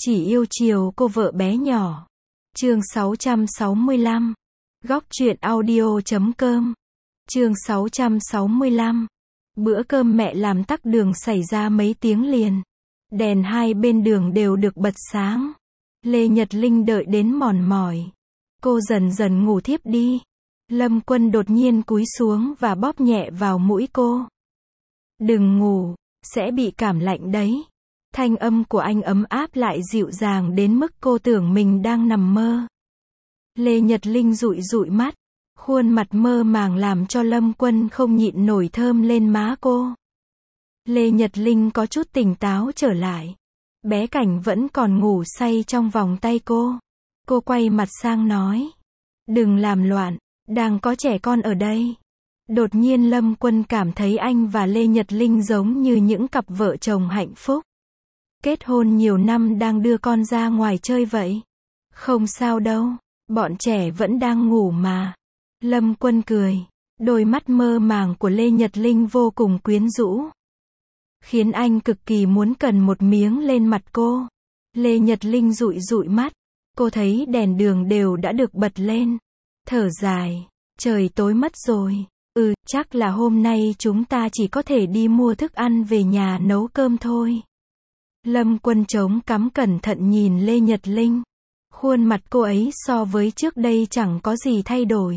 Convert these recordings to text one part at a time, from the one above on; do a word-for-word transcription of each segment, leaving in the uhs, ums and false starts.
Chỉ yêu chiều cô vợ bé nhỏ. Chương sáu trăm sáu mươi lăm. Góc truyện audio chấm com. Chương sáu trăm sáu mươi lăm. Bữa cơm mẹ làm tắc đường xảy ra mấy tiếng liền. Đèn hai bên đường đều được bật sáng. Lê Nhật Linh đợi đến mòn mỏi. Cô dần dần ngủ thiếp đi. Lâm Quân đột nhiên cúi xuống và bóp nhẹ vào mũi cô. Đừng ngủ, sẽ bị cảm lạnh đấy. Thanh âm của anh ấm áp lại dịu dàng đến mức cô tưởng mình đang nằm mơ. Lê Nhật Linh dụi dụi mắt. Khuôn mặt mơ màng làm cho Lâm Quân không nhịn nổi thơm lên má cô. Lê Nhật Linh có chút tỉnh táo trở lại. Bé Cảnh vẫn còn ngủ say trong vòng tay cô. Cô quay mặt sang nói. Đừng làm loạn, đang có trẻ con ở đây. Đột nhiên Lâm Quân cảm thấy anh và Lê Nhật Linh giống như những cặp vợ chồng hạnh phúc. Kết hôn nhiều năm đang đưa con ra ngoài chơi vậy. Không sao đâu, bọn trẻ vẫn đang ngủ mà. Lâm Quân cười. Đôi mắt mơ màng của Lê Nhật Linh vô cùng quyến rũ. Khiến anh cực kỳ muốn cần một miếng lên mặt cô. Lê Nhật Linh dụi dụi mắt. Cô thấy đèn đường đều đã được bật lên. Thở dài. Trời tối mất rồi. Ừ, chắc là hôm nay chúng ta chỉ có thể đi mua thức ăn về nhà nấu cơm thôi. Lâm Quân chống cằm cẩn thận nhìn Lê Nhật Linh. Khuôn mặt cô ấy so với trước đây chẳng có gì thay đổi.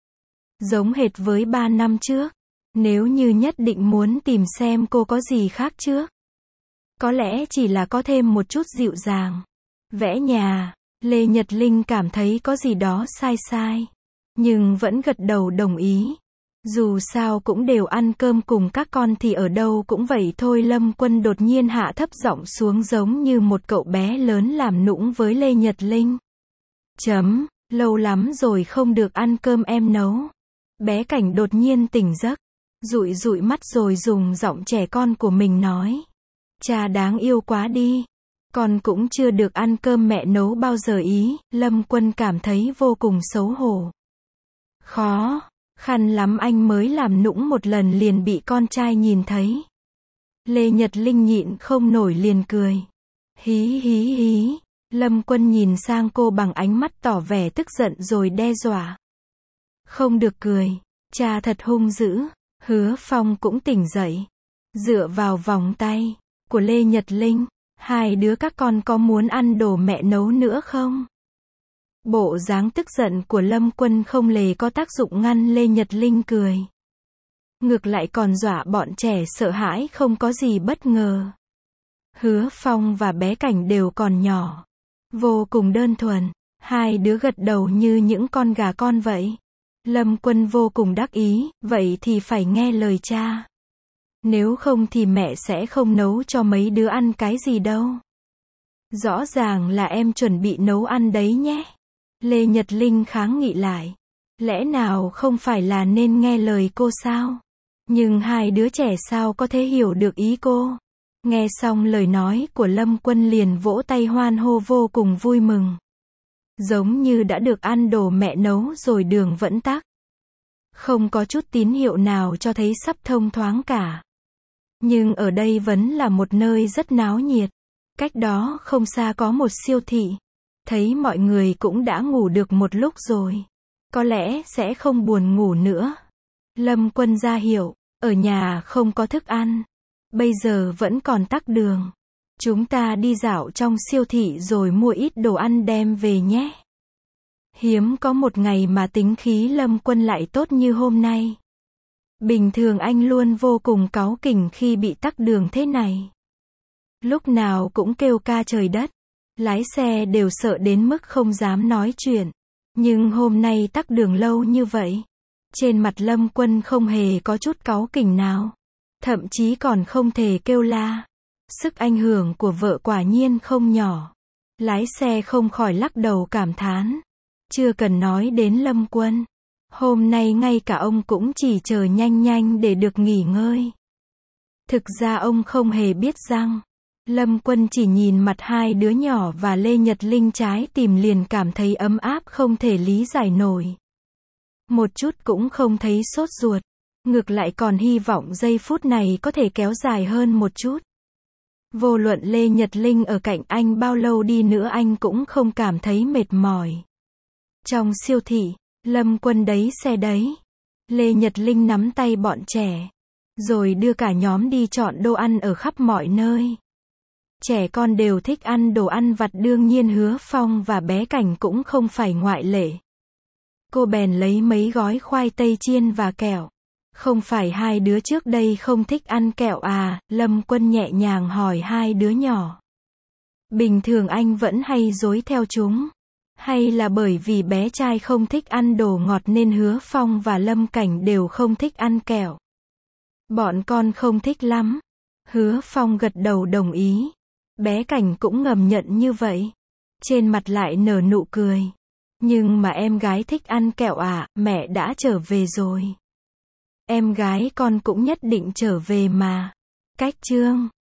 Giống hệt với ba năm trước. Nếu như nhất định muốn tìm xem cô có gì khác trước. Có lẽ chỉ là có thêm một chút dịu dàng. Vẽ nhà, Lê Nhật Linh cảm thấy có gì đó sai sai. Nhưng vẫn gật đầu đồng ý. Dù sao cũng đều ăn cơm cùng các con thì ở đâu cũng vậy thôi. Lâm Quân đột nhiên hạ thấp giọng xuống giống như một cậu bé lớn làm nũng với Lê Nhật Linh. Chấm, lâu lắm rồi không được ăn cơm em nấu. Bé Cảnh đột nhiên tỉnh giấc. Dụi dụi mắt rồi dùng giọng trẻ con của mình nói. Cha đáng yêu quá đi. Con cũng chưa được ăn cơm mẹ nấu bao giờ ý. Lâm Quân cảm thấy vô cùng xấu hổ. Khó. Khăn lắm anh mới làm nũng một lần liền bị con trai nhìn thấy. Lê Nhật Linh nhịn không nổi liền cười. Hí hí hí. Lâm Quân nhìn sang cô bằng ánh mắt tỏ vẻ tức giận rồi đe dọa. Không được cười. Cha thật hung dữ. Hứa Phong cũng tỉnh dậy. Dựa vào vòng tay của Lê Nhật Linh. Hai đứa các con có muốn ăn đồ mẹ nấu nữa không? Bộ dáng tức giận của Lâm Quân không hề có tác dụng ngăn Lê Nhật Linh cười. Ngược lại còn dọa bọn trẻ sợ hãi không có gì bất ngờ. Hứa Phong và bé Cảnh đều còn nhỏ. Vô cùng đơn thuần. Hai đứa gật đầu như những con gà con vậy. Lâm Quân vô cùng đắc ý, vậy thì phải nghe lời cha. Nếu không thì mẹ sẽ không nấu cho mấy đứa ăn cái gì đâu. Rõ ràng là em chuẩn bị nấu ăn đấy nhé. Lê Nhật Linh kháng nghị lại. Lẽ nào không phải là nên nghe lời cô sao? Nhưng hai đứa trẻ sao có thể hiểu được ý cô? Nghe xong lời nói của Lâm Quân liền vỗ tay hoan hô vô cùng vui mừng. Giống như đã được ăn đồ mẹ nấu rồi đường vẫn tắc. Không có chút tín hiệu nào cho thấy sắp thông thoáng cả. Nhưng ở đây vẫn là một nơi rất náo nhiệt. Cách đó không xa có một siêu thị. Thấy mọi người cũng đã ngủ được một lúc rồi. Có lẽ sẽ không buồn ngủ nữa. Lâm Quân ra hiệu, ở nhà không có thức ăn. Bây giờ vẫn còn tắc đường. Chúng ta đi dạo trong siêu thị rồi mua ít đồ ăn đem về nhé. Hiếm có một ngày mà tính khí Lâm Quân lại tốt như hôm nay. Bình thường anh luôn vô cùng cáu kỉnh khi bị tắc đường thế này. Lúc nào cũng kêu ca trời đất. Lái xe đều sợ đến mức không dám nói chuyện. Nhưng hôm nay tắc đường lâu như vậy. Trên mặt Lâm Quân không hề có chút cáu kỉnh nào. Thậm chí còn không thể kêu la. Sức ảnh hưởng của vợ quả nhiên không nhỏ. Lái xe không khỏi lắc đầu cảm thán. Chưa cần nói đến Lâm Quân. Hôm nay ngay cả ông cũng chỉ chờ nhanh nhanh để được nghỉ ngơi. Thực ra ông không hề biết rằng. Lâm Quân chỉ nhìn mặt hai đứa nhỏ và Lê Nhật Linh trái tim liền cảm thấy ấm áp không thể lý giải nổi. Một chút cũng không thấy sốt ruột. Ngược lại còn hy vọng giây phút này có thể kéo dài hơn một chút. Vô luận Lê Nhật Linh ở cạnh anh bao lâu đi nữa anh cũng không cảm thấy mệt mỏi. Trong siêu thị, Lâm Quân đấy xe đấy. Lê Nhật Linh nắm tay bọn trẻ, rồi đưa cả nhóm đi chọn đồ ăn ở khắp mọi nơi. Trẻ con đều thích ăn đồ ăn vặt, đương nhiên Hứa Phong và bé Cảnh cũng không phải ngoại lệ. Cô bèn lấy mấy gói khoai tây chiên và kẹo. Không phải hai đứa trước đây không thích ăn kẹo à? Lâm Quân nhẹ nhàng hỏi hai đứa nhỏ. Bình thường anh vẫn hay dối theo chúng. Hay là bởi vì bé trai không thích ăn đồ ngọt nên Hứa Phong và Lâm Cảnh đều không thích ăn kẹo? Bọn con không thích lắm. Hứa Phong gật đầu đồng ý. Bé Cảnh cũng ngầm nhận như vậy. Trên mặt lại nở nụ cười. Nhưng mà em gái thích ăn kẹo à? Mẹ đã trở về rồi. Em gái con cũng nhất định trở về mà. Cách chương